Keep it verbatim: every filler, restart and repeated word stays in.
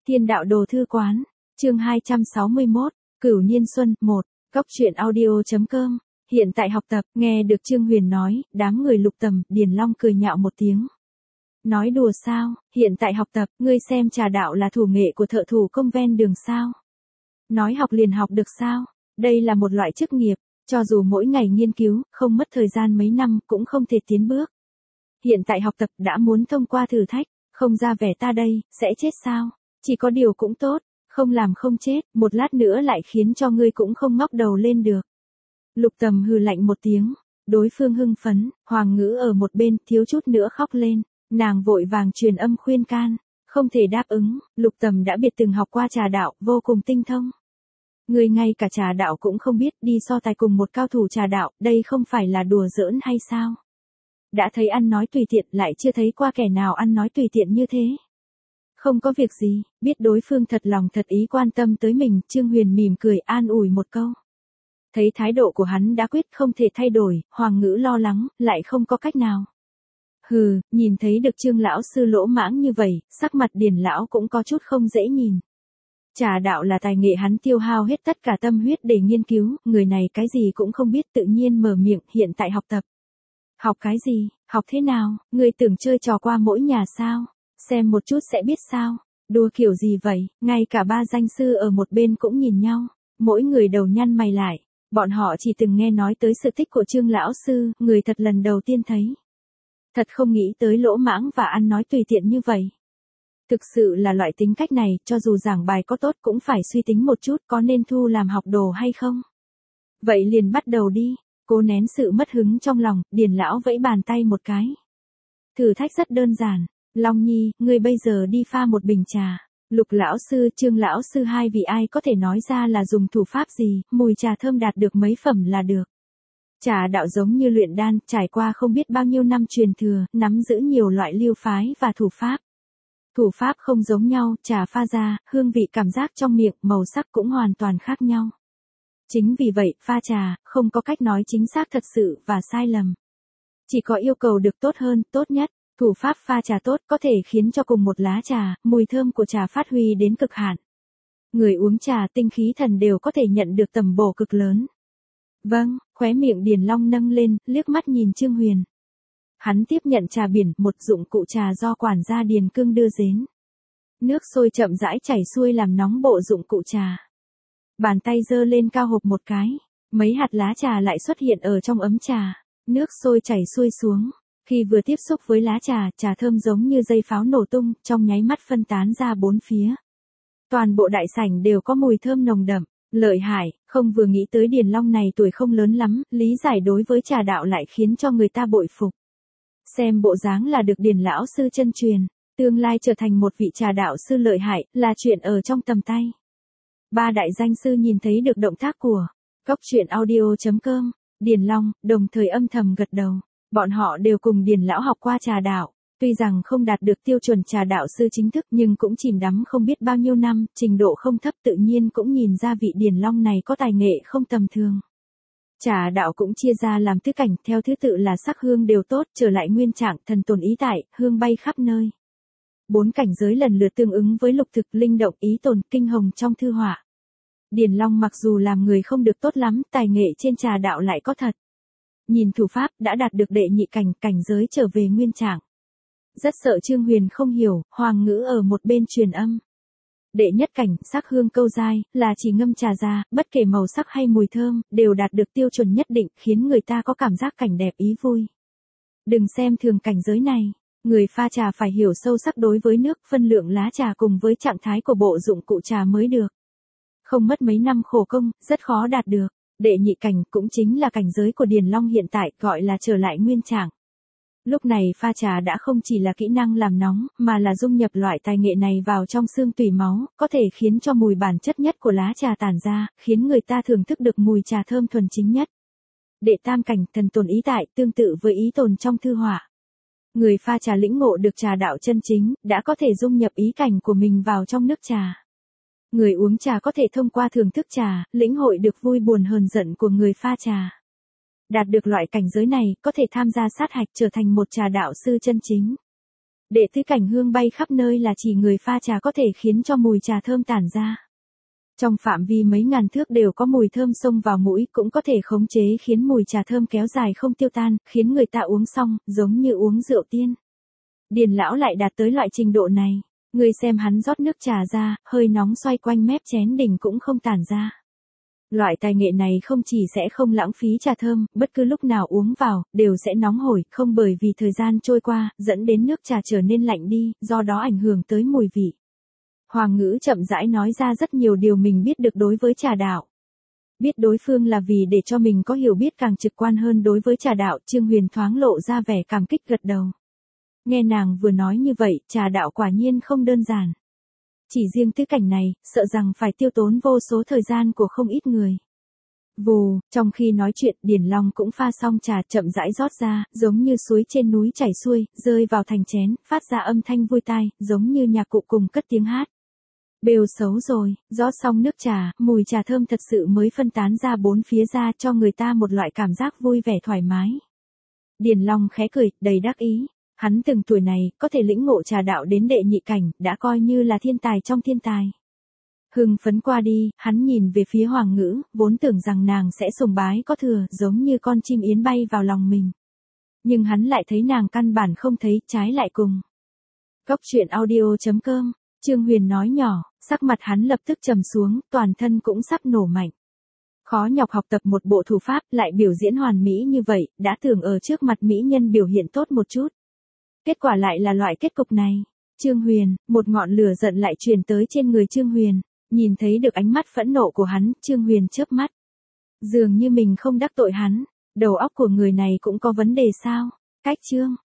Thiên đạo đồ thư quán, chương hai trăm sáu mươi mốt, Cửu Niên Xuân, một, Cóc truyện audio.com, hiện tại học tập, nghe được Trương Huyền nói, đám người Lục Tầm, Điền Long cười nhạo một tiếng. Nói đùa sao, hiện tại học tập, ngươi xem trà đạo là thủ nghệ của thợ thủ công ven đường sao? Nói học liền học được sao? Đây là một loại chức nghiệp, cho dù mỗi ngày nghiên cứu, không mất thời gian mấy năm cũng không thể tiến bước. Hiện tại học tập đã muốn thông qua thử thách, không ra vẻ ta đây, sẽ chết sao? Chỉ có điều cũng tốt, không làm không chết, một lát nữa lại khiến cho ngươi cũng không ngóc đầu lên được. Lục Tầm hừ lạnh một tiếng, đối phương hưng phấn, Hoàng Ngữ ở một bên thiếu chút nữa khóc lên, nàng vội vàng truyền âm khuyên can, không thể đáp ứng, Lục Tầm đã biệt từng học qua trà đạo, vô cùng tinh thông. Người ngay cả trà đạo cũng không biết, đi so tài cùng một cao thủ trà đạo, đây không phải là đùa giỡn hay sao? Đã thấy ăn nói tùy tiện, lại chưa thấy qua kẻ nào ăn nói tùy tiện như thế. Không có việc gì, biết đối phương thật lòng thật ý quan tâm tới mình, Trương Huyền mỉm cười an ủi một câu. Thấy thái độ của hắn đã quyết không thể thay đổi, Hoàng Ngữ lo lắng, lại không có cách nào. Hừ, nhìn thấy được Trương lão sư lỗ mãng như vậy, sắc mặt Điền lão cũng có chút không dễ nhìn. Trà đạo là tài nghệ hắn tiêu hao hết tất cả tâm huyết để nghiên cứu, người này cái gì cũng không biết tự nhiên mở miệng, hiện tại học tập. Học cái gì, học thế nào, ngươi tưởng chơi trò qua mỗi nhà sao, xem một chút sẽ biết sao, đùa kiểu gì vậy, ngay cả ba danh sư ở một bên cũng nhìn nhau, mỗi người đầu nhăn mày lại, bọn họ chỉ từng nghe nói tới sự tích của Trương lão sư, người thật lần đầu tiên thấy. Thật không nghĩ tới lỗ mãng và ăn nói tùy tiện như vậy. Thực sự là loại tính cách này, cho dù giảng bài có tốt cũng phải suy tính một chút có nên thu làm học đồ hay không. Vậy liền bắt đầu đi, cố nén sự mất hứng trong lòng, Điền lão vẫy bàn tay một cái. Thử thách rất đơn giản, Long Nhi, ngươi bây giờ đi pha một bình trà. Lục lão sư, Trương lão sư hai vị ai có thể nói ra là dùng thủ pháp gì, mùi trà thơm đạt được mấy phẩm là được. Trà đạo giống như luyện đan, trải qua không biết bao nhiêu năm truyền thừa, nắm giữ nhiều loại lưu phái và thủ pháp. Thủ pháp không giống nhau, trà pha ra, hương vị cảm giác trong miệng, màu sắc cũng hoàn toàn khác nhau. Chính vì vậy, pha trà, không có cách nói chính xác thật sự và sai lầm. Chỉ có yêu cầu được tốt hơn, tốt nhất, thủ pháp pha trà tốt có thể khiến cho cùng một lá trà, mùi thơm của trà phát huy đến cực hạn. Người uống trà tinh khí thần đều có thể nhận được tầm bổ cực lớn. Vâng, khóe miệng Điền Long nâng lên, liếc mắt nhìn Trương Huyền. Hắn tiếp nhận trà biển, một dụng cụ trà do quản gia Điền Cương đưa đến. Nước sôi chậm rãi chảy xuôi làm nóng bộ dụng cụ trà. Bàn tay giơ lên cao hộp một cái, mấy hạt lá trà lại xuất hiện ở trong ấm trà, nước sôi chảy xuôi xuống. Khi vừa tiếp xúc với lá trà, trà thơm giống như dây pháo nổ tung, trong nháy mắt phân tán ra bốn phía. Toàn bộ đại sảnh đều có mùi thơm nồng đậm. Lợi hại, không vừa nghĩ tới Điền Long này tuổi không lớn lắm, lý giải đối với trà đạo lại khiến cho người ta bội phục. Xem bộ dáng là được Điền lão sư chân truyền, tương lai trở thành một vị trà đạo sư lợi hại, là chuyện ở trong tầm tay. Ba đại danh sư nhìn thấy được động tác của Cóc truyện audio.com, Điền Long, đồng thời âm thầm gật đầu. Bọn họ đều cùng Điền lão học qua trà đạo, tuy rằng không đạt được tiêu chuẩn trà đạo sư chính thức nhưng cũng chìm đắm không biết bao nhiêu năm, trình độ không thấp tự nhiên cũng nhìn ra vị Điền Long này có tài nghệ không tầm thường. Trà đạo cũng chia ra làm tứ cảnh, theo thứ tự là sắc hương đều tốt, trở lại nguyên trạng, thần tồn ý tại, hương bay khắp nơi. Bốn cảnh giới lần lượt tương ứng với lục thực, linh động, ý tồn, kinh hồng trong thư họa. Điền Long mặc dù làm người không được tốt lắm, tài nghệ trên trà đạo lại có thật. Nhìn thủ pháp, đã đạt được đệ nhị cảnh, cảnh giới trở về nguyên trạng. Rất sợ Trương Huyền không hiểu, Hoàng Ngữ ở một bên truyền âm. Đệ nhất cảnh, sắc hương câu dai, là chỉ ngâm trà ra, bất kể màu sắc hay mùi thơm, đều đạt được tiêu chuẩn nhất định, khiến người ta có cảm giác cảnh đẹp ý vui. Đừng xem thường cảnh giới này, người pha trà phải hiểu sâu sắc đối với nước, phân lượng lá trà cùng với trạng thái của bộ dụng cụ trà mới được. Không mất mấy năm khổ công, rất khó đạt được. Đệ nhị cảnh cũng chính là cảnh giới của Điền Long hiện tại, gọi là trở lại nguyên trạng. Lúc này pha trà đã không chỉ là kỹ năng làm nóng, mà là dung nhập loại tài nghệ này vào trong xương tủy máu, có thể khiến cho mùi bản chất nhất của lá trà tản ra, khiến người ta thưởng thức được mùi trà thơm thuần chính nhất. Đệ tam cảnh, thần tồn ý tại, tương tự với ý tồn trong thư họa. Người pha trà lĩnh ngộ được trà đạo chân chính, đã có thể dung nhập ý cảnh của mình vào trong nước trà. Người uống trà có thể thông qua thưởng thức trà, lĩnh hội được vui buồn hờn giận của người pha trà. Đạt được loại cảnh giới này, có thể tham gia sát hạch trở thành một trà đạo sư chân chính. Đệ tứ cảnh hương bay khắp nơi là chỉ người pha trà có thể khiến cho mùi trà thơm tản ra. Trong phạm vi mấy ngàn thước đều có mùi thơm xông vào mũi, cũng có thể khống chế khiến mùi trà thơm kéo dài không tiêu tan, khiến người ta uống xong, giống như uống rượu tiên. Điền lão lại đạt tới loại trình độ này. Người xem hắn rót nước trà ra, hơi nóng xoay quanh mép chén đỉnh cũng không tản ra. Loại tài nghệ này không chỉ sẽ không lãng phí trà thơm, bất cứ lúc nào uống vào, đều sẽ nóng hổi, không bởi vì thời gian trôi qua, dẫn đến nước trà trở nên lạnh đi, do đó ảnh hưởng tới mùi vị. Hoàng Ngữ chậm rãi nói ra rất nhiều điều mình biết được đối với trà đạo. Biết đối phương là vì để cho mình có hiểu biết càng trực quan hơn đối với trà đạo, Trương Huyền thoáng lộ ra vẻ cảm kích gật đầu. Nghe nàng vừa nói như vậy, trà đạo quả nhiên không đơn giản. Chỉ riêng tứ cảnh này, sợ rằng phải tiêu tốn vô số thời gian của không ít người. Vù, trong khi nói chuyện, Điền Long cũng pha xong trà chậm rãi rót ra, giống như suối trên núi chảy xuôi, rơi vào thành chén, phát ra âm thanh vui tai, giống như nhạc cụ cùng cất tiếng hát. Bêu xấu rồi, rót xong nước trà, mùi trà thơm thật sự mới phân tán ra bốn phía ra cho người ta một loại cảm giác vui vẻ thoải mái. Điền Long khẽ cười, đầy đắc ý. Hắn từng tuổi này, có thể lĩnh ngộ trà đạo đến đệ nhị cảnh, đã coi như là thiên tài trong thiên tài. Hưng phấn qua đi, hắn nhìn về phía Hoàng Ngữ, vốn tưởng rằng nàng sẽ sùng bái có thừa, giống như con chim yến bay vào lòng mình. Nhưng hắn lại thấy nàng căn bản không thấy, trái lại cùng. Cốc truyện audio chấm com, Trương Huyền nói nhỏ, sắc mặt hắn lập tức trầm xuống, toàn thân cũng sắp nổ mạnh. Khó nhọc học tập một bộ thủ pháp, lại biểu diễn hoàn mỹ như vậy, đã tưởng ở trước mặt mỹ nhân biểu hiện tốt một chút. Kết quả lại là loại kết cục này. Trương Huyền, một ngọn lửa giận lại truyền tới trên người Trương Huyền, nhìn thấy được ánh mắt phẫn nộ của hắn, Trương Huyền chớp mắt. Dường như mình không đắc tội hắn, đầu óc của người này cũng có vấn đề sao? Cách Trương